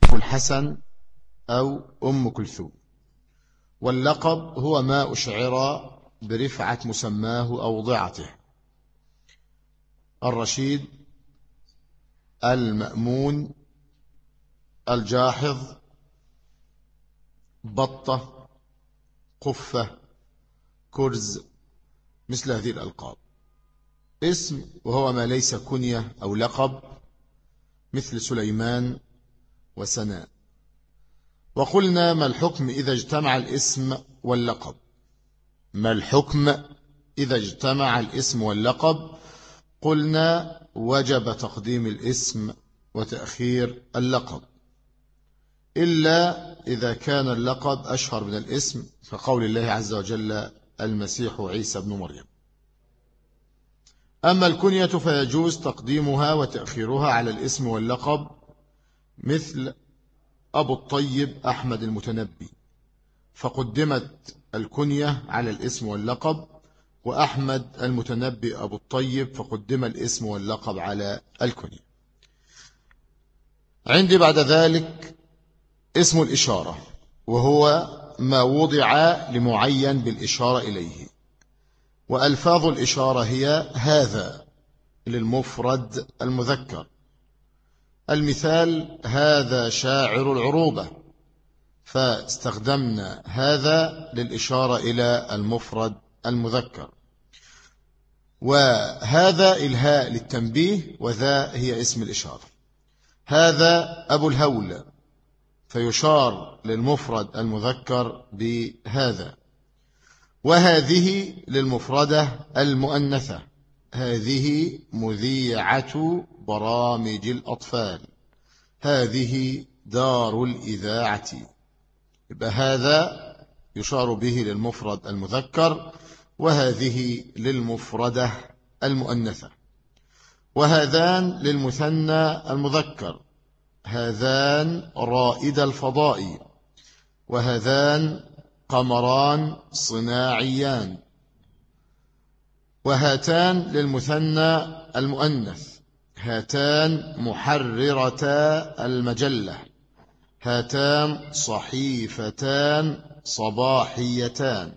أبو الحسن أو أم كلثوم. واللقب هو ما أشعر برفعة مسماه أو ضعته: الرشيد، المأمون، الجاحظ، بطة، قفة، كرز، مثل هذه الألقاب. اسم وهو ما ليس كنية أو لقب، مثل سليمان وسناء. وقلنا: ما الحكم إذا اجتمع الاسم واللقب؟ ما الحكم إذا اجتمع الاسم واللقب؟ قلنا: وجب تقديم الاسم وتأخير اللقب، إلا إذا كان اللقب أشهر من الاسم، كقول الله عز وجل: المسيح عيسى بن مريم. أما الكنية فيجوز تقديمها وتأخيرها على الاسم واللقب، مثل أبو الطيب أحمد المتنبي، فقدمت الكنية على الاسم واللقب، وأحمد المتنبي أبو الطيب فقدم الاسم واللقب على الكنية. عندي بعد ذلك اسم الإشارة، وهو ما وضع لمعين بالإشارة إليه. وألفاظ الإشارة هي: هذا للمفرد المذكر. المثال: هذا شاعر العروبة، فاستخدمنا هذا للإشارة إلى المفرد المذكر. وهذا الهاء للتنبيه، وذا هي اسم الإشارة. هذا أبو الهول، فيشار للمفرد المذكر بهذا. وهذه للمفردة المؤنثة: هذه مذيعة برامج الأطفال، هذه دار الإذاعة. يبقى هذا يشار به للمفرد المذكر، وهذه للمفردة المؤنثة. وهذان للمثنى المذكر: هذان رائد الفضاء، وهذان قمران صناعيان. وهاتان للمثنى المؤنث: هاتان محررتا المجلة، هاتان صحيفتان صباحيتان.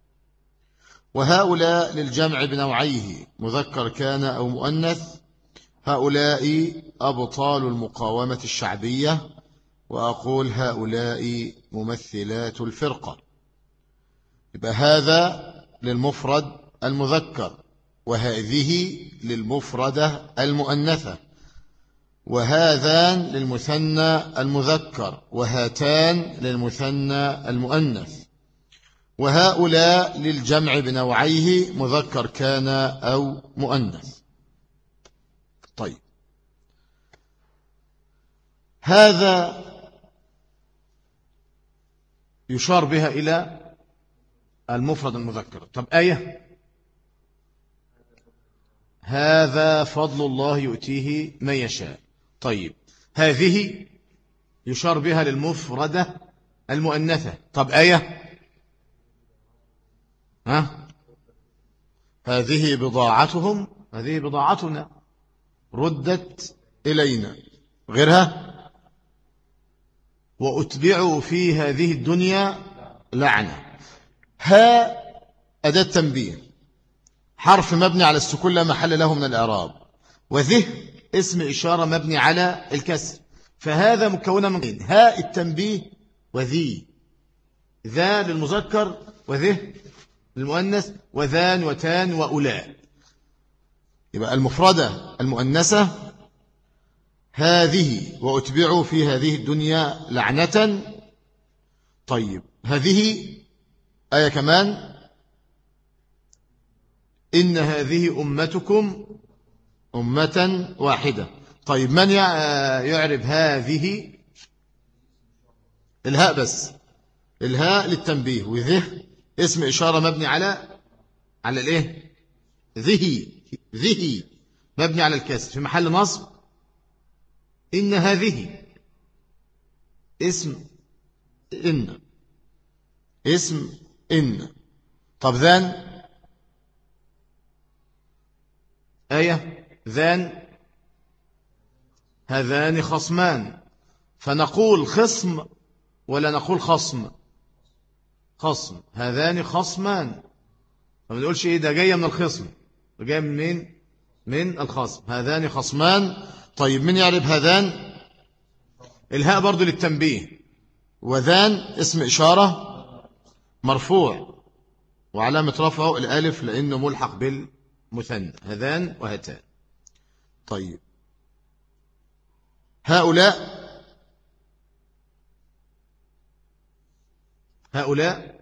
وهؤلاء للجمع بنوعيه، مذكر كان أو مؤنث: هؤلاء أبطال المقاومة الشعبية، وأقول هؤلاء ممثلات الفرقة. يبقى هذا للمفرد المذكر، وهذه للمفردة المؤنثة، وهذان للمثنى المذكر، وهاتان للمثنى المؤنث. وهؤلاء للجمع بنوعيه، مذكر كان أو مؤنث. طيب، هذا يشار بها إلى المفرد المذكر. طب آية: هذا فضل الله يؤتيه من يشاء. طيب، هذه يشار بها للمفردة المؤنثة. طب آية: هذه بضاعتهم، هذه بضاعتنا ردت إلينا. غيرها: وأتبعوا في هذه الدنيا لعنة. ها أداة تنبيه، حرف مبني على السكون لا محل له من الإعراب. وذه اسم إشارة مبني على الكسر. فهذا مكونة من هاء التنبيه وذي، ذا للمذكر وذه للمؤنث، وذان وتان وأولاء. يبقى المفردة المؤنثة هذه، وأتبعوا في هذه الدنيا لعنة. طيب، هذه آية كمان: إن هذه أمتكم أمة واحدة. طيب، من يعرب هذه؟ الهاء بس، الهاء للتنبيه، وذه اسم إشارة مبني على الإيه؟ ذه مبني على الكسر في محل نصب. إن هذه اسم إن. طب ذان آية: ذان هذان خصمان، فنقول خصم ولا نقول خصم؟ خصم. هذان خصمان. ما بنقولش ايه ده جايه من الخصم، ده جايه من مين؟ من الخصم. هذان خصمان. طيب من يعرف هذان؟ الهاء برضو للتنبيه. وذان اسم إشارة مرفوع وعلامة رفعه الألف لأنه ملحق بالمثنى. هذان وهاتان. طيب هؤلاء، هؤلاء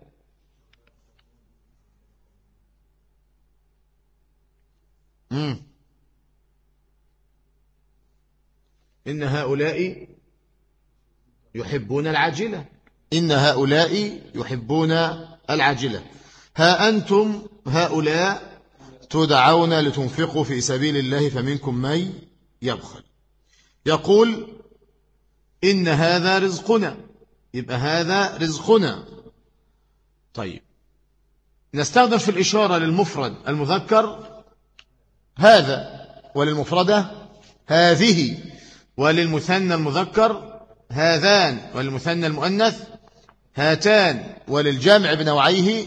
إن هؤلاء يحبون العاجلة. إن هؤلاء يحبون العاجلة. ها أنتم هؤلاء تدعون لتنفقوا في سبيل الله فمنكم من يبخل. يقول إن هذا رزقنا، يبقى هذا رزقنا. طيب نستخدم في الإشارة للمفرد المذكر هذا، وللمفردة هذه، وللمثنى المذكر هذان، وللمثنى المؤنث هاتان، وللجامع بنوعيه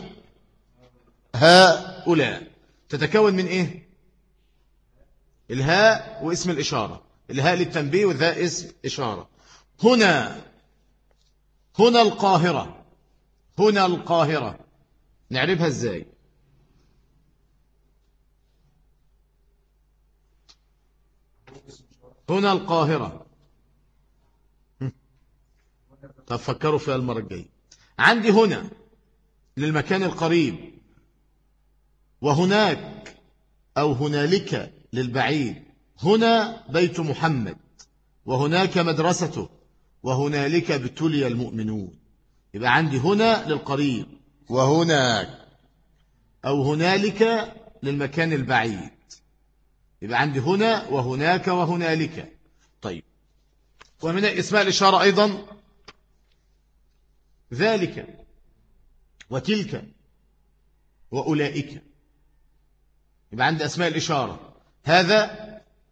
هؤلاء. تتكون من إيه؟ الهاء واسم الإشارة. الهاء للتنبيه والذاء اسم إشارة. هنا، هنا القاهرة. هنا القاهرة نعرفها ازاي؟ هنا القاهرة. طب فكروا فيها المرة الجاية. عندي هنا للمكان القريب، وهناك أو هنالك للبعيد. هنا بيت محمد، وهناك مدرسته، وهنالك ابتلي المؤمنون. يبقى عندي هنا للقريب، وهناك أو هنالك للمكان البعيد. يبقى عندي هنا وهناك وهنالك. طيب ومن اسماء الإشارة أيضا ذلك وتلك وأولئك. يبقى عندي أسماء الإشارة. هذا،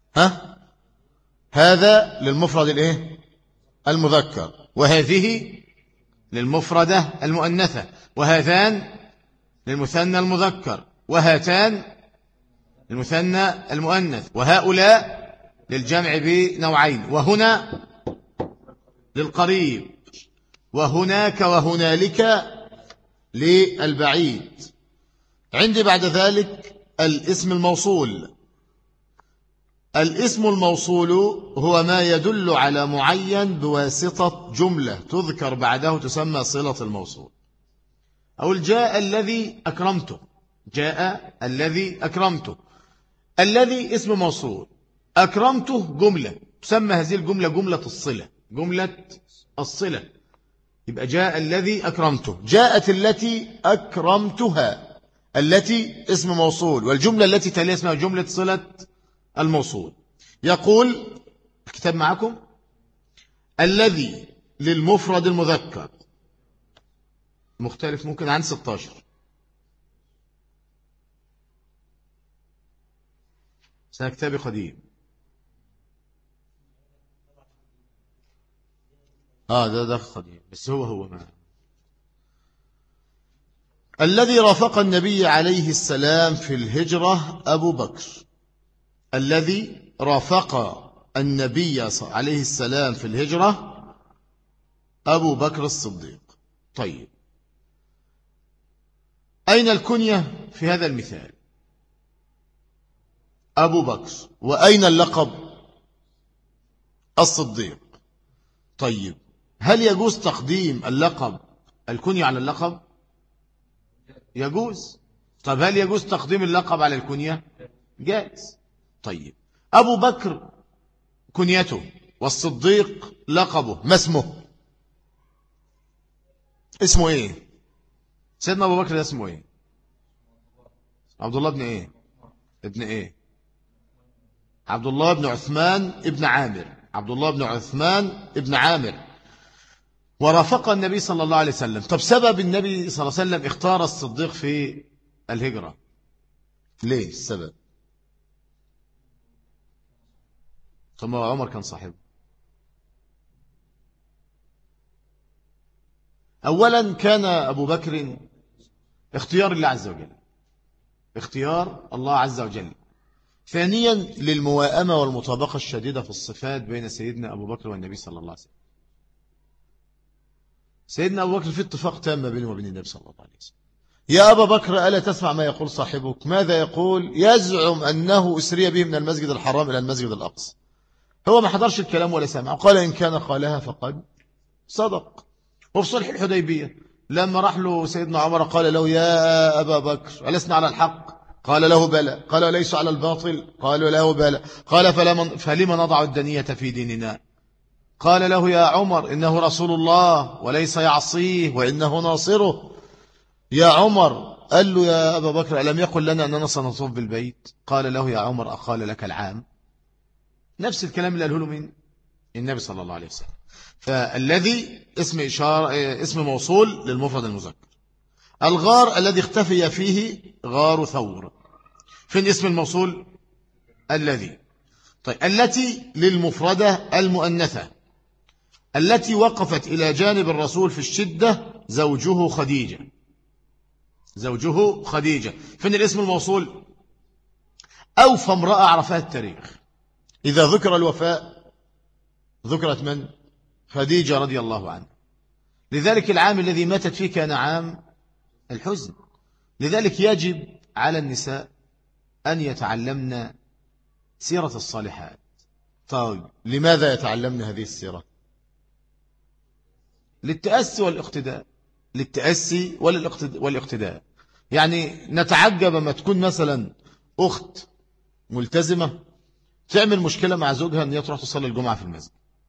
هذا للمفرد الايه المذكر، وهذه للمفردة المؤنثة، وهذان للمثنى المذكر، وهاتان للمثنى المؤنث، وهؤلاء للجمع بنوعين، وهنا للقريب، وهناك وهنالك للبعيد. عندي بعد ذلك الاسم الموصول. الاسم الموصول هو ما يدل على معين بواسطة جملة تذكر بعده تسمى صلة الموصول. أو جاء الذي أكرمته. جاء الذي أكرمته. الذي اسم موصول، أكرمته جملة تسمى هذه الجملة جملة الصلة. جملة الصلة. يبقى جاء الذي أكرمته. جاءت التي أكرمتها. التي اسم موصول، والجملة التي تليها اسمها جملة صلة الموصول. يقول الكتاب معكم الذي للمفرد المذكر مختلف ممكن عن 16. سنة كتابي قديم. ده قديم بس هو ما. الذي رافق النبي عليه السلام في الهجرة أبو بكر. الذي رافق النبي عليه السلام في الهجرة أبو بكر الصديق. طيب أين الكنية في هذا المثال؟ أبو بكر. وأين اللقب؟ الصديق. طيب هل يجوز تقديم اللقب الكنية على اللقب؟ يجوز. طب هل يجوز تقديم اللقب على الكنية؟ جائز. طيب أبو بكر كنيته والصديق لقبه، ما اسمه؟ اسمه ايه؟ سيدنا أبو بكر ده اسمه ايه؟ عبد الله بن ايه؟ ابن ايه؟ عبد الله بن عثمان ابن عامر. عبد الله بن عثمان ابن عامر. ورافق النبي صلى الله عليه وسلم. طب سبب النبي صلى الله عليه وسلم اختار الصديق في الهجرة ليه؟ السبب؟ طب ما عمر كان صاحبه. أولا كان أبو بكر اختيار الله عز وجل، اختيار الله عز وجل. ثانيا للموائمة والمطابقة الشديدة في الصفات بين سيدنا أبو بكر والنبي صلى الله عليه وسلم. سيدنا أبو بكر في اتفاق تام بينه وبين النبي صلى الله عليه وسلم. يا أبا بكر ألا تسمع ما يقول صاحبك؟ ماذا يقول؟ يزعم أنه أسري به من المسجد الحرام إلى المسجد الأقصى. هو ما حضرش الكلام ولا سمع، قال إن كان قالها فقد صدق. وفي صلح الحديبية لما راح له سيدنا عمر قال له يا أبا بكر ألسنا على الحق؟ قال له بلى. قال ليس على الباطل؟ قال له بلى. قال فلما نضع الدنية في ديننا؟ قال له يا عمر إنه رسول الله وليس يعصيه وإنه ناصره. يا عمر قال له يا أبا بكر ألم يقل لنا أننا سنطوف بالبيت؟ قال له يا عمر أقال لك العام؟ نفس الكلام اللي قاله له من النبي صلى الله عليه وسلم. فالذي اسم موصول للمفرد المذكر. الغار الذي اختفي فيه غار ثور، فين اسم الموصول؟ الذي. طيب التي للمفردة المؤنثة. التي وقفت إلى جانب الرسول في الشدة زوجه خديجة، زوجه خديجة. فين الاسم الموصول؟ أوفى امرأة عرفها التاريخ. إذا ذكر الوفاء ذكرت من؟ خديجة رضي الله عنها. لذلك العام الذي ماتت فيه كان عام الحزن. لذلك يجب على النساء أن يتعلمن سيرة الصالحات. طيب لماذا يتعلمن هذه السيرة؟ للتأسي والاقتداء، للتأسي والاقتداء. يعني نتعجب ما تكون مثلا أخت ملتزمة تعمل مشكلة مع زوجها أن تروح تصلي الجمعة في المسجد،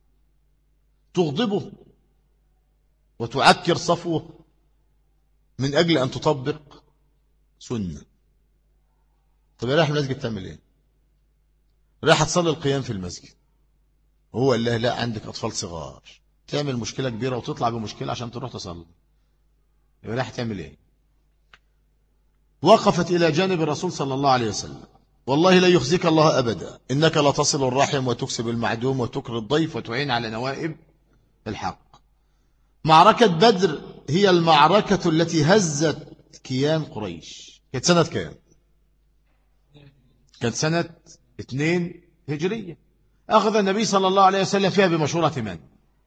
تغضبه وتعكر صفوه من أجل أن تطبق سنة. طب رايح المسجد تعمل إيه؟ رايح تصلي القيام في المسجد، وهو قال لها لا عندك أطفال صغار، تعمل مشكلة كبيرة وتطلع بمشكلة عشان تروح تصلي. يبقى رايح تعمل إيه؟ وقفت إلى جانب الرسول صلى الله عليه وسلم. والله لا يخزيك الله أبدا، إنك لا تصل الرحم وتكسب المعدوم وتكر الضيف وتعين على نوائب الحق. معركة بدر هي المعركة التي هزت كيان قريش. كانت سنة كام؟ كانت سنة 2 هجرية. أخذ النبي صلى الله عليه وسلم فيها بمشورة من؟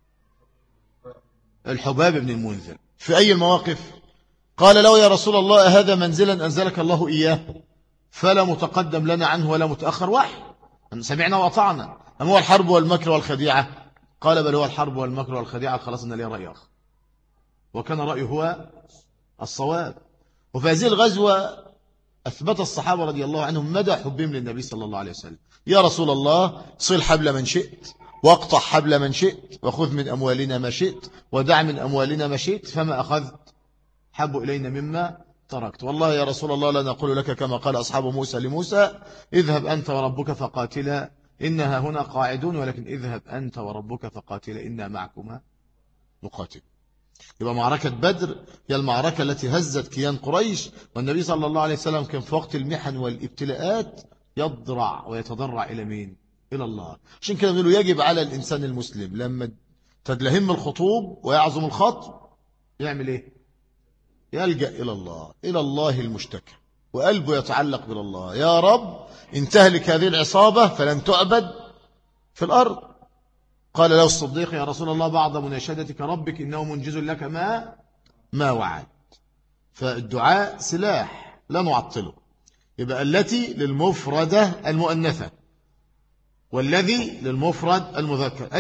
الحباب بن المنذر. في أي المواقف؟ قال له يا رسول الله هذا منزلا أنزلك الله إياه فلا متقدم لنا عنه ولا متأخر، وحي سمعنا وأطعنا. أم هو الحرب والمكر والخديعة؟ قال بل هو الحرب والمكر والخديعة. خلاص إن لي رأي آخر، وكان رأيه هو الصواب. وفي هذه الغزوة أثبت الصحابة رضي الله عنهم مدى حبهم للنبي صلى الله عليه وسلم. يا رسول الله صل حبل من شئت واقطع حبل من شئت وخذ من أموالنا ما شئت ودع من أموالنا ما شئت، فما أخذت حب إلينا مما تركت. والله يا رسول الله لا نقول لك كما قال أصحاب موسى لموسى اذهب أنت وربك فقاتلا إنها هنا قاعدون، ولكن اذهب أنت وربك فقاتلا إنا معكما نقاتل. يبقى معركة بدر هي المعركة التي هزت كيان قريش، والنبي صلى الله عليه وسلم كان في وقت المحن والابتلاءات يضرع ويتضرع إلى مين؟ إلى الله. عشان كده نقول يجب على الإنسان المسلم لما تدلهم الخطوب ويعظم الخطب يعمل إيه؟ يلجأ إلى الله، إلى الله المشتكى، وقلبه يتعلق بالله. يا رب إن تهلك هذه العصابة فلن تعبد في الأرض. قال له الصديق يا رسول الله بعض مناشدتك ربك إنه منجز لك ما وعد. فالدعاء سلاح لا نعطله. يبقى التي للمفردة المؤنثة والذي للمفرد المذكر.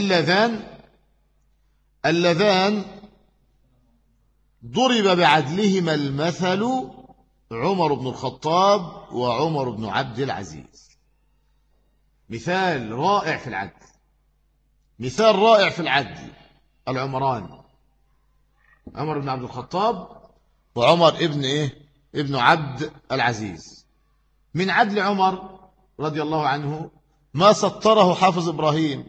اللذان ضرب بعدلهما المثل عمر بن الخطاب وعمر بن عبد العزيز. مثال رائع في العدل، مثال رائع في العدل. العمران عمر بن عبد الخطاب وعمر ابن عبد العزيز. من عدل عمر رضي الله عنه ما سطره حافظ إبراهيم: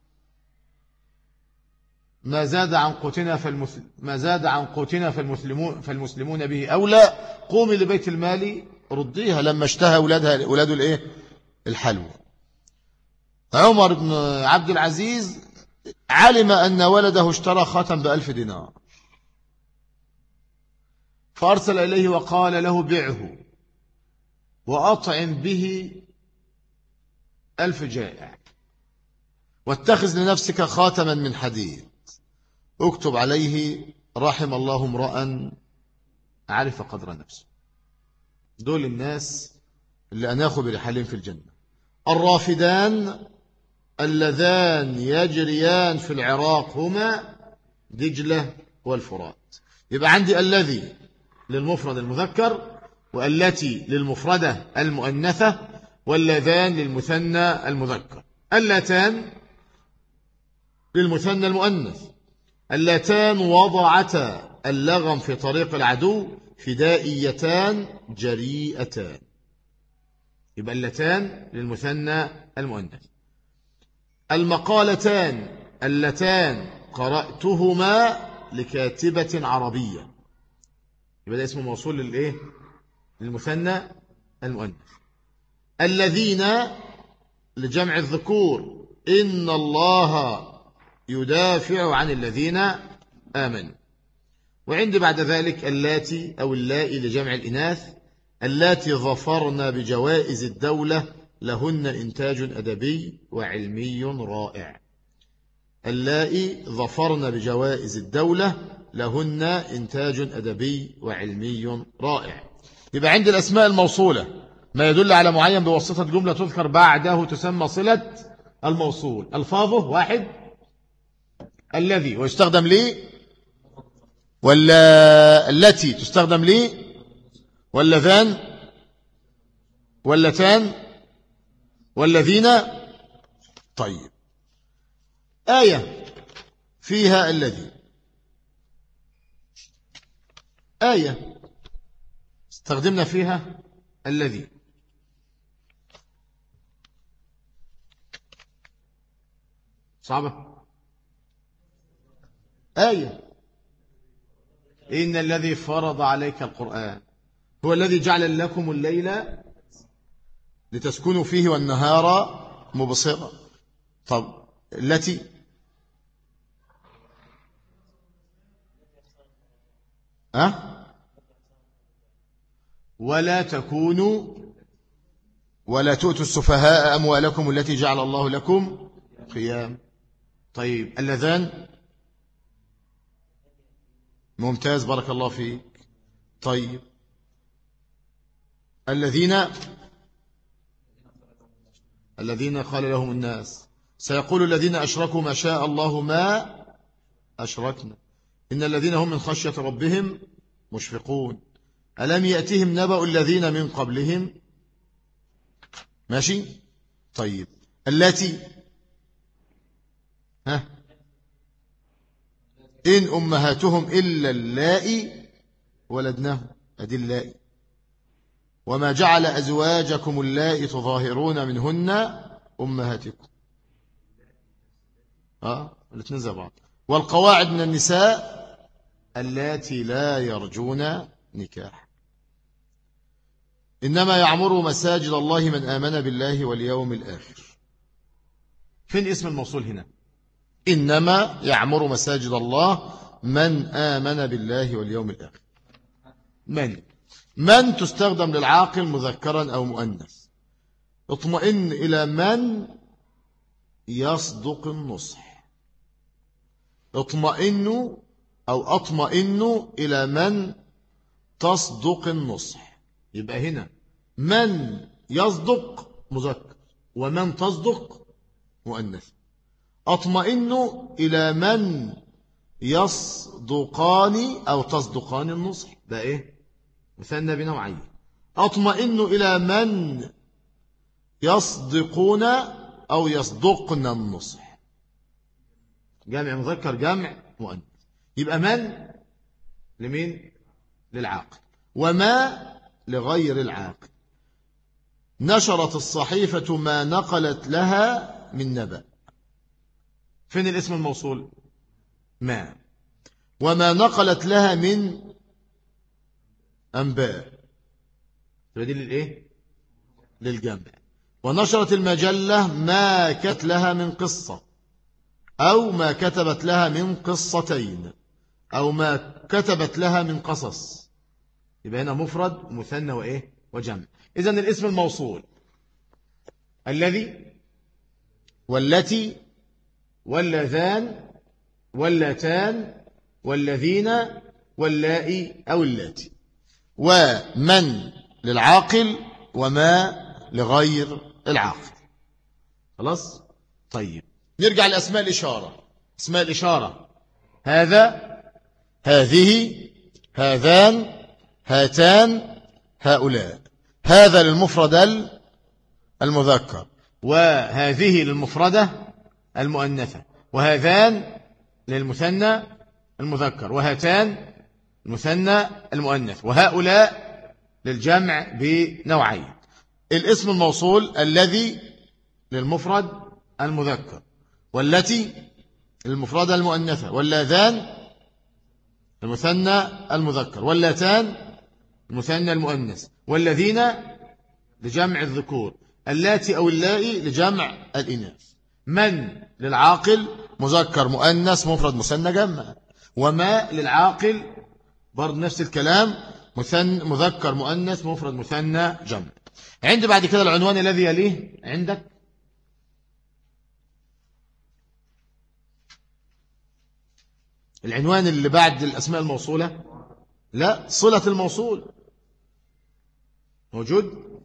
ما زاد عن قوتنا فالمسلمون به أولى، قومي لبيت المال رديها لما اشتهى أولاده الحلوى. عمر بن عبد العزيز علم أن ولده اشترى خاتم ب1000 دينار، فأرسل إليه وقال له بعه وأطعم به 1000 جائع واتخذ لنفسك خاتما من حديد اكتب عليه رحم الله امرأ عرف قدر نفسه. دول الناس اللي أناخوا برحالهم في الجنة. الرافدان اللذان يجريان في العراق هما دجلة والفرات. يبقى عندي الذي للمفرد المذكر، والتي للمفردة المؤنثة، واللذان للمثنى المذكر. اللتان للمثنى المؤنث. اللتان وضعتا اللغم في طريق العدو فدائيتان جريئتان. يبقى اللتان للمثنى المؤنث. المقالتان اللتان قرأتهما لكاتبة عربية. يبقى ده اسمه موصول للإيه؟ للمثنى المؤنث. الذين لجمع الذكور إن الله يدافع عن الذين آمنوا. وعندي بعد ذلك اللاتي أو اللائي لجمع الإناث. اللاتي ظفرن بجوائز الدولة لهن إنتاج أدبي وعلمي رائع. اللائي ظفرن بجوائز الدولة لهن إنتاج أدبي وعلمي رائع. يبقى عند الأسماء الموصولة ما يدل على معين بواسطة جملة تذكر بعده تسمى صلة الموصول. ألفاظه واحد الذي ويستخدم لي، ولا التي تستخدم لي، واللذان، واللتان، والذين. طيب آية فيها الذي، آية استخدمنا فيها الذي. صعبة. آية إن الذي فرض عليك القرآن هو الذي جعل لكم الليل لتسكنوا فيه والنهار مبصرا. طب التي ولا تكونوا ولا تؤتوا السفهاء أموالكم التي جعل الله لكم قيام. طيب اللذان ممتاز بارك الله فيك. طيب الذين قال لهم الناس سيقول الذين أشركوا ما شاء الله ما أشركنا إن الذين هم من خشية ربهم مشفقون ألم يأتهم نبأ الذين من قبلهم. ماشي. طيب التي إن أمهاتهم إلا اللائي ولدناهم أدي اللائي وما جعل أزواجكم اللائي تظاهرون منهن أمهاتكم. الاثنين زي بعض. والقواعد من النساء اللاتي لا يرجون نكاح. إنما يعمر مساجد الله من آمن بالله واليوم الآخر. فين اسم الموصول هنا؟ إنما يعمر مساجد الله من آمن بالله واليوم الآخر. من تستخدم للعاقل مذكرا أو مؤنث. اطمئن إلى من يصدق النصح. اطمئن أو أطمئن إلى من تصدق النصح. يبقى هنا من يصدق مذكر ومن تصدق مؤنث. أطمئن إلى من يصدقان أو تصدقان النصح. ده إيه؟ مثنى بنوعين. أطمئن إلى من يصدقون أو يصدقن النصح. جمع مذكر جمع مؤنث. يبقى من لمين؟ للعاقل. وما لغير العاقل. نشرت الصحيفة ما نقلت لها من نبأ. فين الاسم الموصول؟ ما. وما نقلت لها من أنباء. دي للإيه؟ للجمع. ونشرت المجلة ما كتبت لها من قصة أو ما كتبت لها من قصتين أو ما كتبت لها من قصص. يبقى هنا مفرد مثنى وإيه وجمع. إذن الاسم الموصول الذي والتي واللذان واللتان والذين واللائي أو اللاتي، ومن للعاقل وما لغير العاقل. خلاص. طيب نرجع لأسماء الإشارة. أسماء الإشارة: هذا، هذه، هذان، هاتان، هؤلاء. هذا للمفرد المذكر، وهذه للمفردة المؤنثة، وهذان للمثنى المذكر، وهاتان المثنى المؤنث، وهؤلاء للجمع بنوعين. الاسم الموصول الذي للمفرد المذكر، والتي للمفردة المؤنثة، واللذان المثنى المذكر، واللتان المثنى المؤنث، والذين لجمع الذكور، اللاتي أو اللائي لجمع الإناث. من للعاقل مذكر مؤنث مفرد مثنى جمع، وما للعاقل برضه نفس الكلام مذكر مؤنث مفرد مثنى جمع. عند بعد كده العنوان الذي يليه عندك العنوان اللي بعد الأسماء الموصولة، لا، صلة الموصول موجود.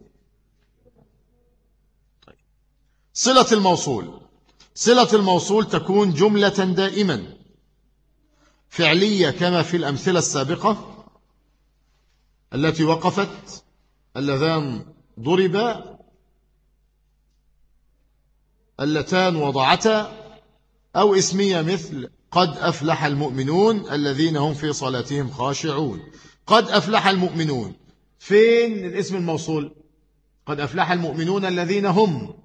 طيب. صلة الموصول. صلة الموصول تكون جملة دائما فعلية كما في الأمثلة السابقة التي وقفت: اللذان ضربا، اللتان وضعتا، أو اسمية مثل: قد أفلح المؤمنون الذين هم في صلاتهم خاشعون. قد أفلح المؤمنون، فين الاسم الموصول؟ قد أفلح المؤمنون الذين هم،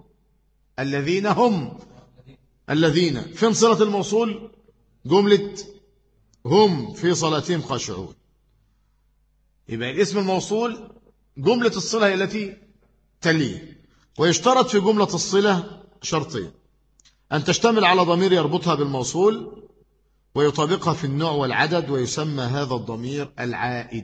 الذين فين صلة الموصول؟ جملة هم في صلاتهم خاشعون. يبقى الاسم الموصول جملة الصلة هي التي تليه. ويشترط في جملة الصلة شرطين: أن تشتمل على ضمير يربطها بالموصول ويطابقها في النوع والعدد، ويسمى هذا الضمير العائد.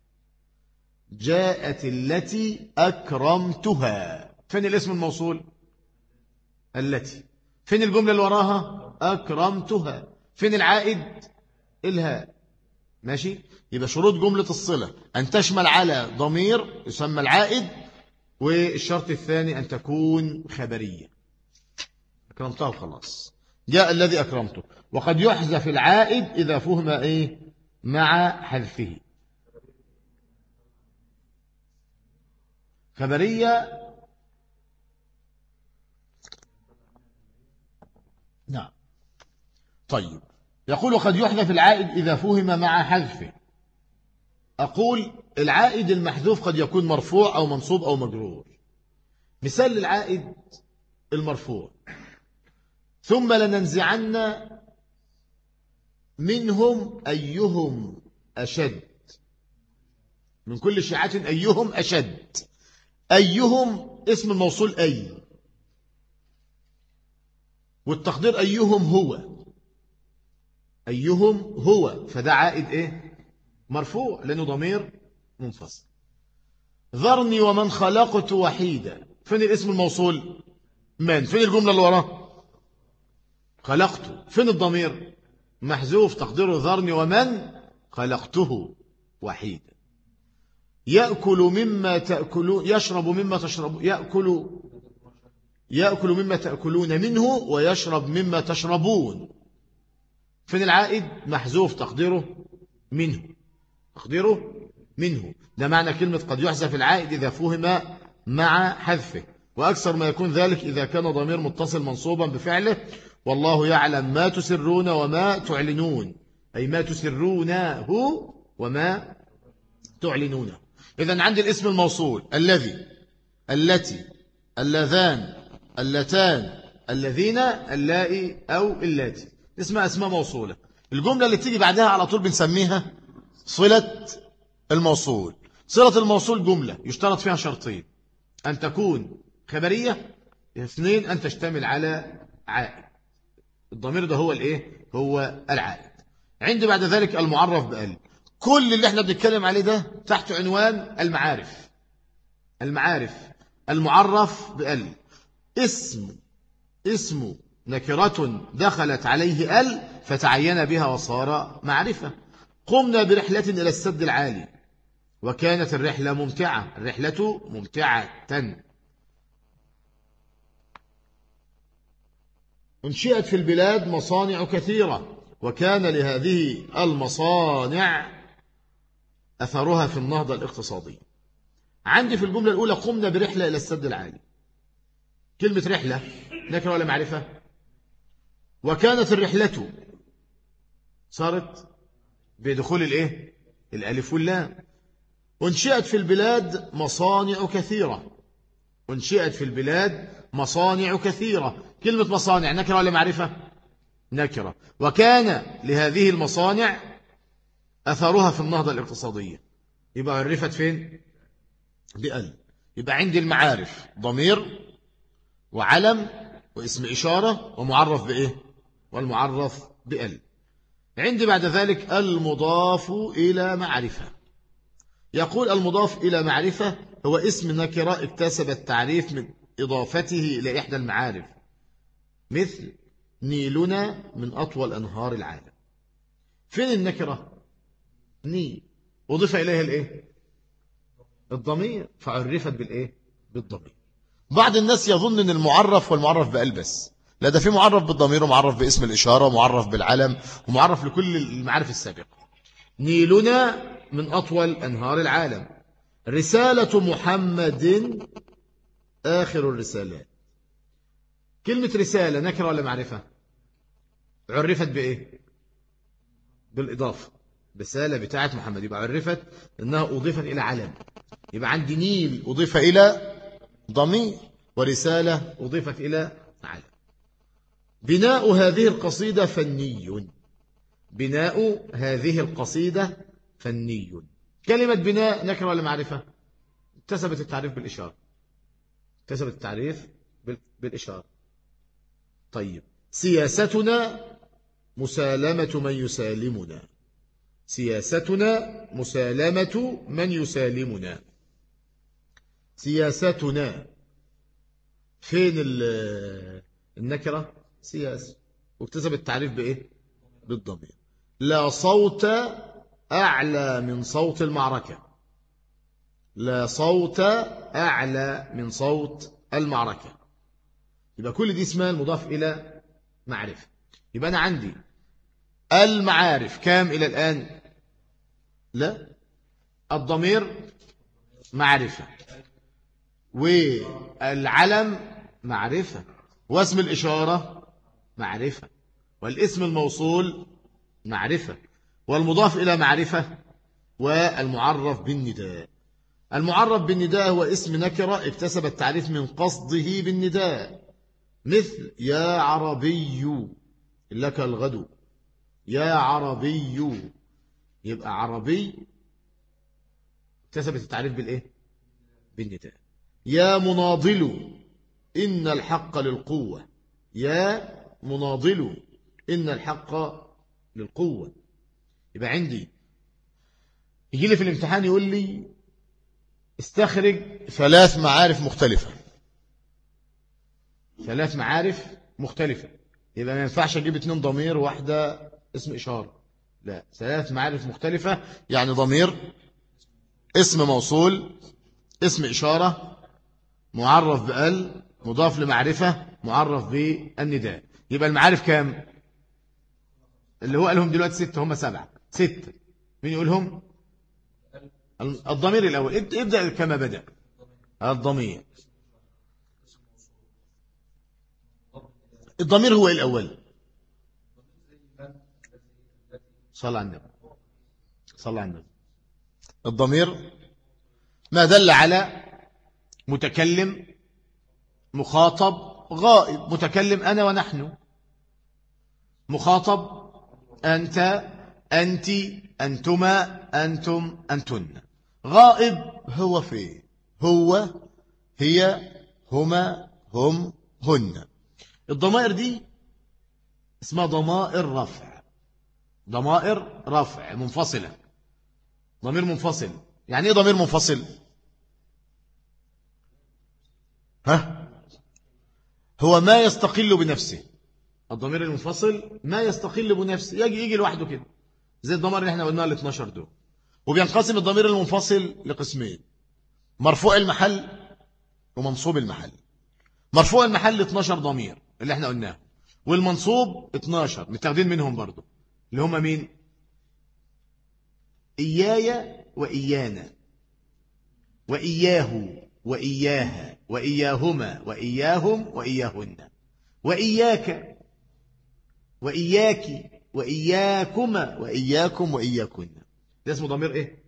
جاءت التي أكرمتها، فين الاسم الموصول؟ التي. فين الجملة اللي وراها؟ أكرمتها. فين العائد؟ الهاء. ماشي. يبقى شروط جملة الصلة أن تشمل على ضمير يسمى العائد، والشرط الثاني أن تكون خبرية. أكرمتها وخلاص. جاء الذي أكرمته. وقد يحذف العائد إذا فهم إيه مع حذفه. خبرية. نعم. طيب. يقول: وقد يحذف العائد إذا فهم مع حذفه. أقول: العائد المحذوف قد يكون مرفوع أو منصوب أو مجرور. مثال للعائد المرفوع: ثم لننزعن منهم أيهم أشد، من كل شيعة أيهم أشد. أيهم اسم الموصول أي، والتقدير أيهم هو، أيهم هو، فده عائد إيه مرفوع لأنه ضمير منفصل. ذرني ومن خلقت وحيدا، فين الاسم الموصول؟ من. فين الجملة اللي وراه؟ خلقته. فين الضمير؟ محذوف تقديره ذرني ومن خلقته وحيدا. يأكل مما تأكلون، يشرب مما تشربون، يأكل مما تأكلون منه ويشرب مما تشربون. فين العائد؟ محذوف تقديره منه، تقديره منه. ده معنى كلمة قد يحذف العائد إذا فهم مع حذفه، وأكثر ما يكون ذلك إذا كان ضمير متصل منصوبا بفعله. والله يعلم ما تسرون وما تعلنون، أي ما تسرونه وما تعلنونه. إذن عندي الاسم الموصول الذي، التي، اللذان، اللتان، الذين، اللائي أو اللاتي، اسمها أسماء موصولة. الجملة اللي تيجي بعدها على طول بنسميها صلة الموصول. صلة الموصول جملة يشترط فيها شرطين: أن تكون خبرية، اثنين أن تشتمل على عائد. الضمير ده هو الايه؟ هو العائد. عندي بعد ذلك المعرف بأل. كل اللي احنا بنتكلم عليه ده تحت عنوان المعارف. المعارف المعرف بأل، اسم نكرة دخلت عليه أل فتعين بها وصار معرفة. قمنا برحلة إلى السد العالي وكانت الرحلة ممتعة، الرحلة ممتعة. انشئت في البلاد مصانع كثيرة وكان لهذه المصانع أثرها في النهضة الاقتصادية. عندي في الجملة الأولى قمنا برحلة إلى السد العالي، كلمة رحلة نكرة ولا معرفة؟ وكانت الرحلة صارت بدخول الايه؟ الالف واللام. انشئت في البلاد مصانع كثيرة، انشئت في البلاد مصانع كثيرة، كلمة مصانع نكرة ولا معرفة؟ نكرة. وكان لهذه المصانع أثرها في النهضة الاقتصادية، يبقى عرفت فين؟ بأل. يبقى عندي المعارف ضمير وعلم واسم إشارة ومعرف بإيه؟ والمعرف بأل. عندي بعد ذلك المضاف إلى معرفة. يقول المضاف إلى معرفة هو اسم نكرة اكتسب التعريف من إضافته إلى إحدى المعارف، مثل نيلنا من أطول أنهار العالم. فين النكرة؟ نيل، أضيف إليها الإيه؟ الضمير، فعرفت بالإيه؟ بالضمير. بعض الناس يظن أن المعرف والمعرف بأل بس، لا، ده في معرف بالضمير ومعرف باسم الإشارة ومعرف بالعلم ومعرف لكل المعارف السابقة. نيلنا من أطول أنهار العالم، رسالة محمد آخر الرسالات. كلمة رسالة نكرة ولا معرفة؟ عرفت بإيه؟ بالإضافة، رسالة بتاعت محمد، يبقى عرفت إنها أضيفت إلى علم. يبقى عندي نيل أضيف إلى ضمير ورسالة أضيفت إلى علم. بناء هذه القصيدة فني، بناء هذه القصيدة فني. كلمة بناء نكرة ولا معرفة؟ اكتسبت التعريف بالإشارة، اكتسبت التعريف بالإشارة. طيب، سياستنا مسالمة من يسالمنا، سياستنا مسالمة من يسالمنا. سياستنا فين النكرة؟ سياسة، واكتسبت التعريف بإيه؟ بالضمير. لا صوت أعلى من صوت المعركة، لا صوت أعلى من صوت المعركة. يبقى كل دي اسمها المضاف إلى معرفة. يبقى أنا عندي المعارف كام إلى الآن؟ لا، الضمير معرفة، والعلم معرفة، واسم الإشارة معرفة، والاسم الموصول معرفة، والمضاف إلى معرفة، والمعرف بالنداء. المعرف بالنداء هو اسم نكرة اكتسب التعريف من قصده بالنداء، مثل يا عربي لك الغد، يا عربي. يبقى عربي اكتسبت التعريف بالإيه؟ بالنداء. يا مناضل إن الحق للقوة، يا مناضل إن الحق للقوة. يبقى عندي يجي لي في الامتحان يقول لي استخرج 3 معارف مختلفة، 3 معارف مختلفة. يبقى ما ينفعش أجيب 2 ضمير واحدة اسم إشارة، لا، 3 معارف مختلفة، يعني ضمير، اسم موصول، اسم إشارة، معرف بأل، مضاف لمعرفة، معرف بالنداء. يبقى المعارف كام؟ اللي هو قالهم دلوقتي 6، هم 7. 6 مين يقولهم؟ الضمير الأول، ابدأ كما بدأ. الضمير، الضمير هو الأول. صلى على النبي، صلى على النبي. الضمير ما دل على متكلم، مخاطب، غائب. متكلم أنا ونحن، مخاطب أنت، أنت، أنتما، أنتم، أنتن. غائب هو فين؟ هو، هي، هما، هم، هن. الضمائر دي اسمها ضمائر رفع، ضمائر رفع منفصلة. ضمير منفصل. يعني ايه ضمير منفصل؟ ها، هو ما يستقل بنفسه. الضمير المنفصل ما يستقل بنفسه، يجي لوحده كده، زي الضمير اللي احنا قلناها ال 12 دول. وبينقسم الضمير المنفصل لقسمين: مرفوع المحل ومنصوب المحل. مرفوع المحل 12 ضمير اللي احنا قلناه، والمنصوب 12 متاخدين منهم برضو، اللي هم مين؟ إياي وإيانا وإياه وإياها وإياهما وإياهم وإياهن وإياك وإياك وإياكما وإياكم وإياكن. ده اسمه ضمير إيه؟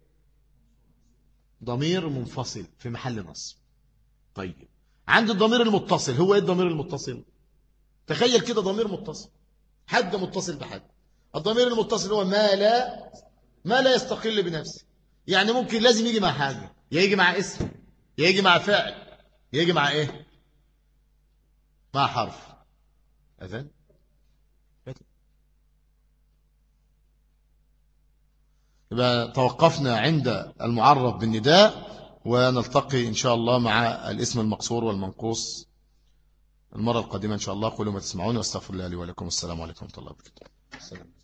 ضمير منفصل في محل نصب. طيب، عند الضمير المتصل، هو إيه الضمير المتصل؟ تخيل كده ضمير متصل، حد متصل بحد. الضمير المتصل هو ما لا يستقل بنفسه. يعني ممكن لازم يجي مع حاجة، يا يجي مع اسم، يا يجي مع فاعل، يا يجي مع ايه؟ مع حرف. أذن يبقى توقفنا عند المعرف بالنداء، ونلتقي إن شاء الله مع الاسم المقصور والمنقوص المرة القادمة إن شاء الله. قولوا ما تسمعون، واستغفر الله لي ولكم. السلام عليكم ورحمة الله وبركاته. السلام.